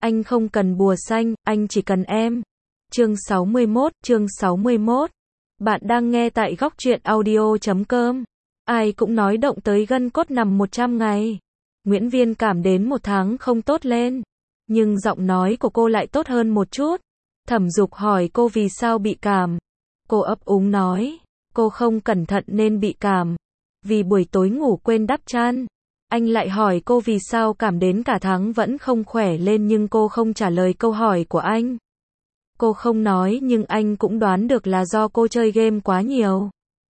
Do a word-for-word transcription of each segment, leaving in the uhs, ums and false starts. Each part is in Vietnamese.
Anh không cần bùa xanh, anh chỉ cần em. Chương sáu mươi mốt, chương sáu mươi mốt. Bạn đang nghe tại góc truyện audio chấm com. Ai cũng nói động tới gân cốt nằm một trăm ngày. Nguyễn Viên cảm đến một tháng không tốt lên. Nhưng giọng nói của cô lại tốt hơn một chút. Thẩm Dục hỏi cô vì sao bị cảm. Cô ấp úng nói, cô không cẩn thận nên bị cảm. Vì buổi tối ngủ quên đắp chăn. Anh lại hỏi cô vì sao cảm đến cả tháng vẫn không khỏe lên nhưng cô không trả lời câu hỏi của anh. Cô không nói nhưng anh cũng đoán được là do cô chơi game quá nhiều.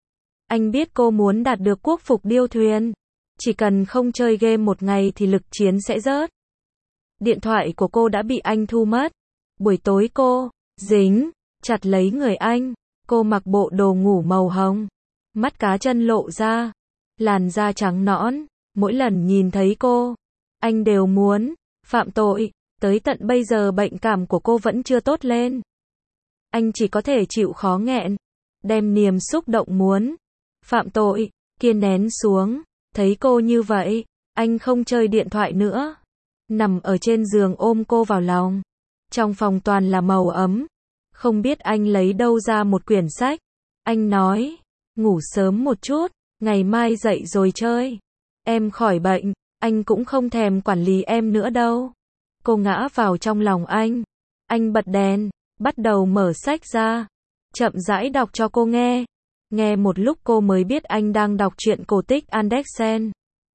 Anh biết cô muốn đạt được quốc phục điêu thuyền. Chỉ cần không chơi game một ngày thì lực chiến sẽ rớt. Điện thoại của cô đã bị anh thu mất. Buổi tối cô dính chặt lấy người anh. Cô mặc bộ đồ ngủ màu hồng. Mắt cá chân lộ ra. Làn da trắng nõn. Mỗi lần nhìn thấy cô, anh đều muốn phạm tội. Tới tận bây giờ bệnh cảm của cô vẫn chưa tốt lên. Anh chỉ có thể chịu khó nghẹn, đem niềm xúc động muốn phạm tội kia nén xuống. Thấy cô như vậy, anh không chơi điện thoại nữa. Nằm ở trên giường ôm cô vào lòng. Trong phòng toàn là màu ấm. Không biết anh lấy đâu ra một quyển sách. Anh nói, ngủ sớm một chút, ngày mai dậy rồi chơi. Em khỏi bệnh, anh cũng không thèm quản lý em nữa đâu. Cô ngã vào trong lòng anh. Anh bật đèn, bắt đầu mở sách ra. Chậm rãi đọc cho cô nghe. Nghe một lúc cô mới biết anh đang đọc truyện cổ tích Andersen.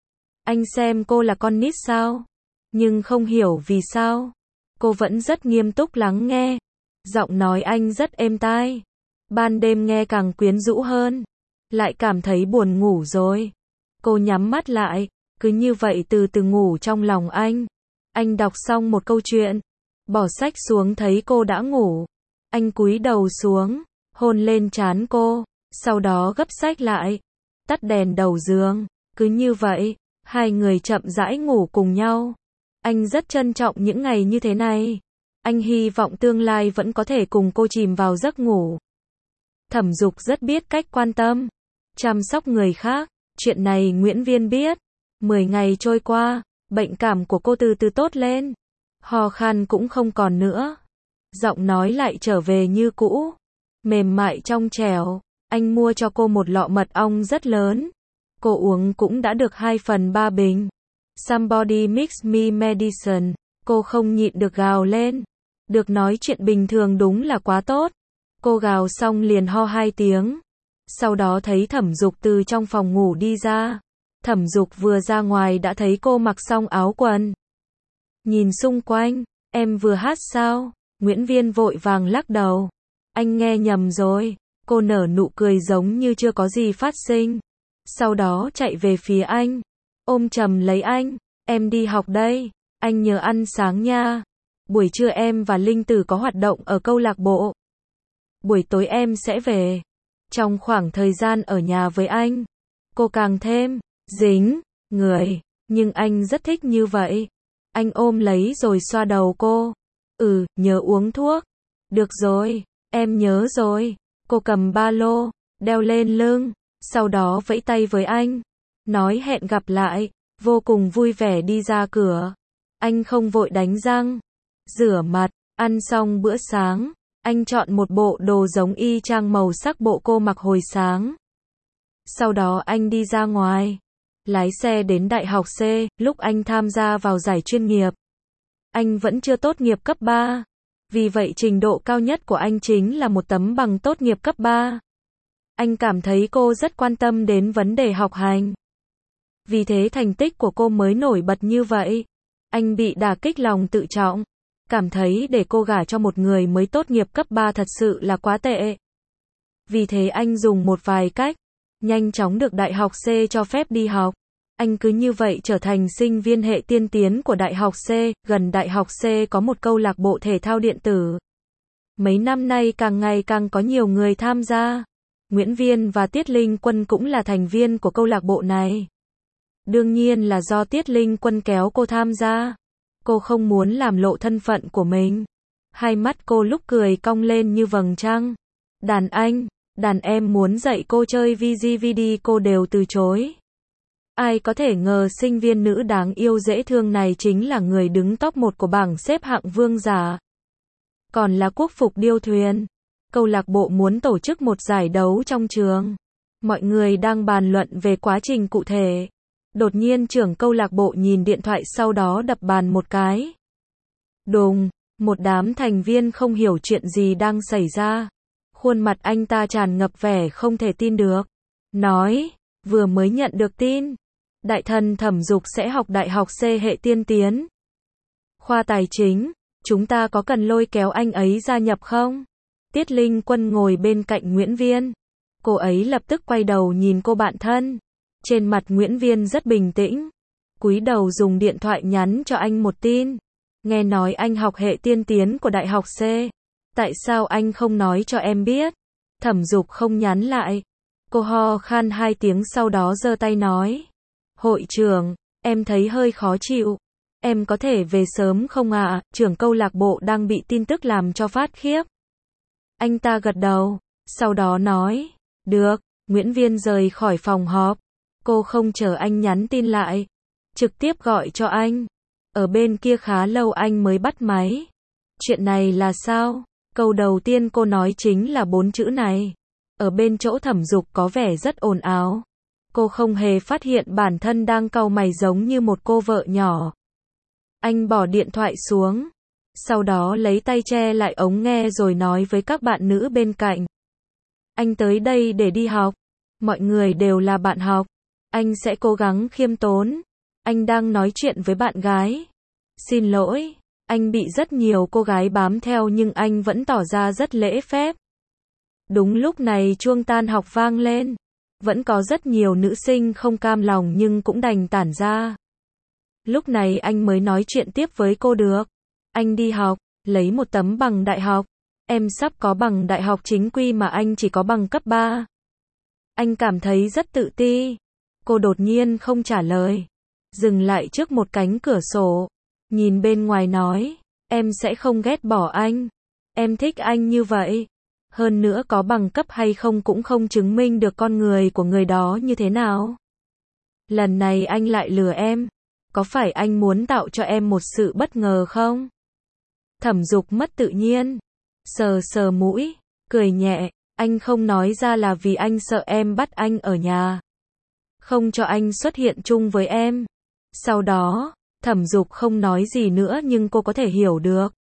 Anh xem cô là con nít sao? Nhưng không hiểu vì sao. Cô vẫn rất nghiêm túc lắng nghe. Giọng nói anh rất êm tai. Ban đêm nghe càng quyến rũ hơn. Lại cảm thấy buồn ngủ rồi. Cô nhắm mắt lại, cứ như vậy từ từ ngủ trong lòng anh. Anh đọc xong một câu chuyện, bỏ sách xuống thấy cô đã ngủ. Anh cúi đầu xuống, hôn lên trán cô, sau đó gấp sách lại, tắt đèn đầu giường. Cứ như vậy, hai người chậm rãi ngủ cùng nhau. Anh rất trân trọng những ngày như thế này. Anh hy vọng tương lai vẫn có thể cùng cô chìm vào giấc ngủ. Thẩm Dục rất biết cách quan tâm, chăm sóc người khác. Chuyện này Nguyễn Viên biết. Mười ngày trôi qua, bệnh cảm của cô từ từ tốt lên. Ho khan cũng không còn nữa. Giọng nói lại trở về như cũ. Mềm mại trong trẻo. Anh mua cho cô một lọ mật ong rất lớn. Cô uống cũng đã được hai phần ba bình. Somebody mix me medicine. Cô không nhịn được gào lên. Được nói chuyện bình thường đúng là quá tốt. Cô gào xong liền ho hai tiếng. Sau đó thấy Thẩm Dục từ trong phòng ngủ đi ra. Thẩm Dục vừa ra ngoài đã thấy cô mặc xong áo quần. Nhìn xung quanh, em vừa hát sao? Nguyễn Viên vội vàng lắc đầu. Anh nghe nhầm rồi. Cô nở nụ cười giống như chưa có gì phát sinh. Sau đó chạy về phía anh. Ôm chầm lấy anh. Em đi học đây. Anh nhớ ăn sáng nha. Buổi trưa em và Linh Tử có hoạt động ở câu lạc bộ. Buổi tối em sẽ về. Trong khoảng thời gian ở nhà với anh, cô càng thêm dính người, nhưng anh rất thích như vậy. Anh ôm lấy rồi xoa đầu cô. Ừ, nhớ uống thuốc. Được rồi, em nhớ rồi. Cô cầm ba lô, đeo lên lưng, sau đó vẫy tay với anh, nói hẹn gặp lại, vô cùng vui vẻ đi ra cửa. Anh không vội đánh răng, rửa mặt, ăn xong bữa sáng. Anh chọn một bộ đồ giống y chang màu sắc bộ cô mặc hồi sáng. Sau đó anh đi ra ngoài, lái xe đến đại học C, lúc anh tham gia vào giải chuyên nghiệp. Anh vẫn chưa tốt nghiệp cấp ba. Vì vậy trình độ cao nhất của anh chính là một tấm bằng tốt nghiệp cấp ba. Anh cảm thấy cô rất quan tâm đến vấn đề học hành. Vì thế thành tích của cô mới nổi bật như vậy. Anh bị đả kích lòng tự trọng. Cảm thấy để cô gả cho một người mới tốt nghiệp cấp ba thật sự là quá tệ. Vì thế anh dùng một vài cách, nhanh chóng được đại học C cho phép đi học. Anh cứ như vậy trở thành sinh viên hệ tiên tiến của đại học C. Gần đại học C có một câu lạc bộ thể thao điện tử. Mấy năm nay càng ngày càng có nhiều người tham gia. Nguyễn Viên và Tiết Linh Quân cũng là thành viên của câu lạc bộ này. Đương nhiên là do Tiết Linh Quân kéo cô tham gia. Cô không muốn làm lộ thân phận của mình. Hai mắt cô lúc cười cong lên như vầng trăng. Đàn anh, đàn em muốn dạy cô chơi vê giê vê đê cô đều từ chối. Ai có thể ngờ sinh viên nữ đáng yêu dễ thương này chính là người đứng top một của bảng xếp hạng vương giả. Còn là quốc phục điêu thuyền. Câu lạc bộ muốn tổ chức một giải đấu trong trường. Mọi người đang bàn luận về quá trình cụ thể. Đột nhiên trưởng câu lạc bộ nhìn điện thoại sau đó đập bàn một cái. Đùng, một đám thành viên không hiểu chuyện gì đang xảy ra. Khuôn mặt anh ta tràn ngập vẻ không thể tin được. Nói, vừa mới nhận được tin. Đại thần Thẩm Dục sẽ học đại học C hệ tiên tiến. Khoa tài chính, chúng ta có cần lôi kéo anh ấy gia nhập không? Tiết Linh Quân ngồi bên cạnh Nguyễn Viên. Cô ấy lập tức quay đầu nhìn cô bạn thân. Trên mặt Nguyễn Viên rất bình tĩnh. Cúi đầu dùng điện thoại nhắn cho anh một tin. Nghe nói anh học hệ tiên tiến của đại học C. Tại sao anh không nói cho em biết? Thẩm Dục không nhắn lại. Cô ho khan hai tiếng sau đó giơ tay nói. Hội trưởng, em thấy hơi khó chịu. Em có thể về sớm không ạ? À? Trưởng câu lạc bộ đang bị tin tức làm cho phát khiếp. Anh ta gật đầu, sau đó nói. Được, Nguyễn Viên rời khỏi phòng họp. Cô không chờ anh nhắn tin lại. Trực tiếp gọi cho anh. Ở bên kia khá lâu anh mới bắt máy. Chuyện này là sao? Câu đầu tiên cô nói chính là bốn chữ này. Ở bên chỗ Thẩm Dục có vẻ rất ồn ào. Cô không hề phát hiện bản thân đang cau mày giống như một cô vợ nhỏ. Anh bỏ điện thoại xuống. Sau đó lấy tay che lại ống nghe rồi nói với các bạn nữ bên cạnh. Anh tới đây để đi học. Mọi người đều là bạn học. Anh sẽ cố gắng khiêm tốn. Anh đang nói chuyện với bạn gái. Xin lỗi, anh bị rất nhiều cô gái bám theo nhưng anh vẫn tỏ ra rất lễ phép. Đúng lúc này chuông tan học vang lên. Vẫn có rất nhiều nữ sinh không cam lòng nhưng cũng đành tản ra. Lúc này anh mới nói chuyện tiếp với cô được. Anh đi học, lấy một tấm bằng đại học. Em sắp có bằng đại học chính quy mà anh chỉ có bằng cấp ba. Anh cảm thấy rất tự ti. Cô đột nhiên không trả lời. Dừng lại trước một cánh cửa sổ. Nhìn bên ngoài nói. Em sẽ không ghét bỏ anh. Em thích anh như vậy. Hơn nữa có bằng cấp hay không cũng không chứng minh được con người của người đó như thế nào. Lần này anh lại lừa em. Có phải anh muốn tạo cho em một sự bất ngờ không? Thẩm Dục mất tự nhiên. Sờ sờ mũi. Cười nhẹ. Anh không nói ra là vì anh sợ em bắt anh ở nhà. Không cho anh xuất hiện chung với em. Sau đó, Thẩm Dục không nói gì nữa nhưng cô có thể hiểu được.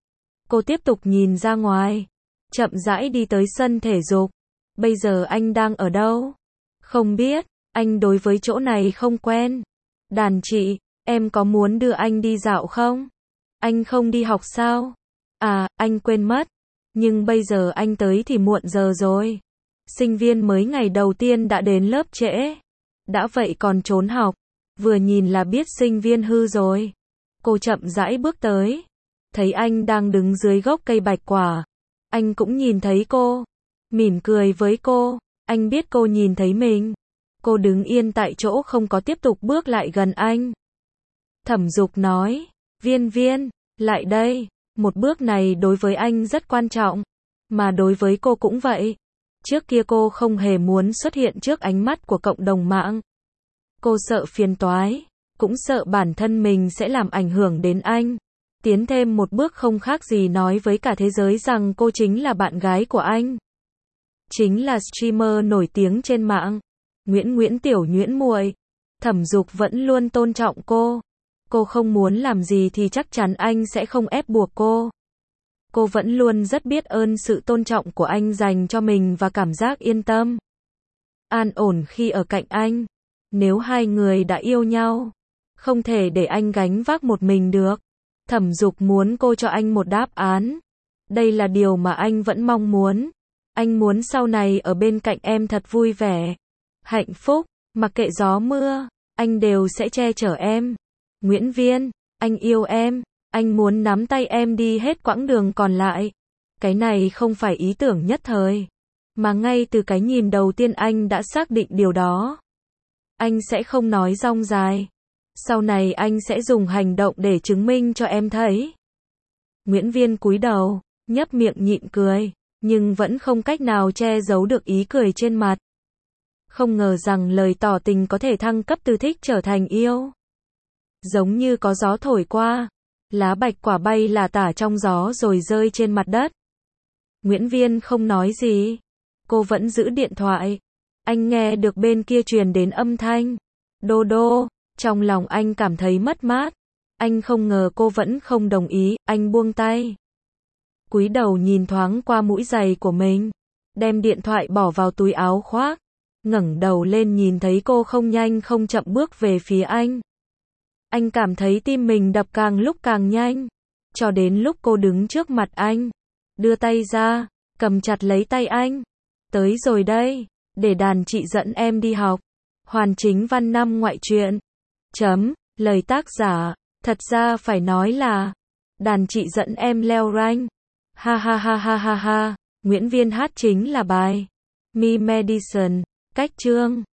Cô tiếp tục nhìn ra ngoài. Chậm rãi đi tới sân thể dục. Bây giờ anh đang ở đâu? Không biết, anh đối với chỗ này không quen. Đàn chị, em có muốn đưa anh đi dạo không? Anh không đi học sao? À, anh quên mất. Nhưng bây giờ anh tới thì muộn giờ rồi. Sinh viên mới ngày đầu tiên đã đến lớp trễ. Đã vậy còn trốn học. Vừa nhìn là biết sinh viên hư rồi. Cô chậm rãi bước tới. Thấy anh đang đứng dưới gốc cây bạch quả. Anh cũng nhìn thấy cô. Mỉm cười với cô. Anh biết cô nhìn thấy mình. Cô đứng yên tại chỗ không có tiếp tục bước lại gần anh. Thẩm Dục nói. Viên Viên, lại đây. Một bước này đối với anh rất quan trọng. Mà đối với cô cũng vậy. Trước kia cô không hề muốn xuất hiện trước ánh mắt của cộng đồng mạng. Cô sợ phiền toái. Cũng sợ bản thân mình sẽ làm ảnh hưởng đến anh. Tiến thêm một bước không khác gì nói với cả thế giới rằng cô chính là bạn gái của anh. Chính là streamer nổi tiếng trên mạng. Nguyễn Nguyễn Tiểu Nguyễn muội. Thẩm Dục vẫn luôn tôn trọng cô. Cô không muốn làm gì thì chắc chắn anh sẽ không ép buộc cô. Cô vẫn luôn rất biết ơn sự tôn trọng của anh dành cho mình và cảm giác yên tâm. An ổn khi ở cạnh anh. Nếu hai người đã yêu nhau, không thể để anh gánh vác một mình được. Thẩm Dục muốn cô cho anh một đáp án. Đây là điều mà anh vẫn mong muốn. Anh muốn sau này ở bên cạnh em thật vui vẻ, hạnh phúc, mặc kệ gió mưa, anh đều sẽ che chở em. Nguyễn Viên, anh yêu em, anh muốn nắm tay em đi hết quãng đường còn lại. Cái này không phải ý tưởng nhất thời, mà ngay từ cái nhìn đầu tiên anh đã xác định điều đó. Anh sẽ không nói rong dài. Sau này anh sẽ dùng hành động để chứng minh cho em thấy. Nguyễn Viên cúi đầu, nhấp miệng nhịn cười, nhưng vẫn không cách nào che giấu được ý cười trên mặt. Không ngờ rằng lời tỏ tình có thể thăng cấp từ thích trở thành yêu. Giống như có gió thổi qua, lá bạch quả bay lả tả trong gió rồi rơi trên mặt đất. Nguyễn Viên không nói gì. Cô vẫn giữ điện thoại. Anh nghe được bên kia truyền đến âm thanh. Đô đô. Trong lòng anh cảm thấy mất mát. Anh không ngờ cô vẫn không đồng ý. Anh buông tay. Cúi đầu nhìn thoáng qua mũi giày của mình. Đem điện thoại bỏ vào túi áo khoác. Ngẩng đầu lên nhìn thấy cô không nhanh không chậm bước về phía anh. Anh cảm thấy tim mình đập càng lúc càng nhanh. Cho đến lúc cô đứng trước mặt anh. Đưa tay ra, cầm chặt lấy tay anh. Tới rồi đây, để đàn chị dẫn em đi học. Hoàn Chính Văn năm ngoại truyện. Chấm, lời tác giả, thật ra phải nói là, đàn chị dẫn em leo rank. Ha ha ha ha ha ha, Nguyễn Viên hát chính là bài Me Medicine, cách chương.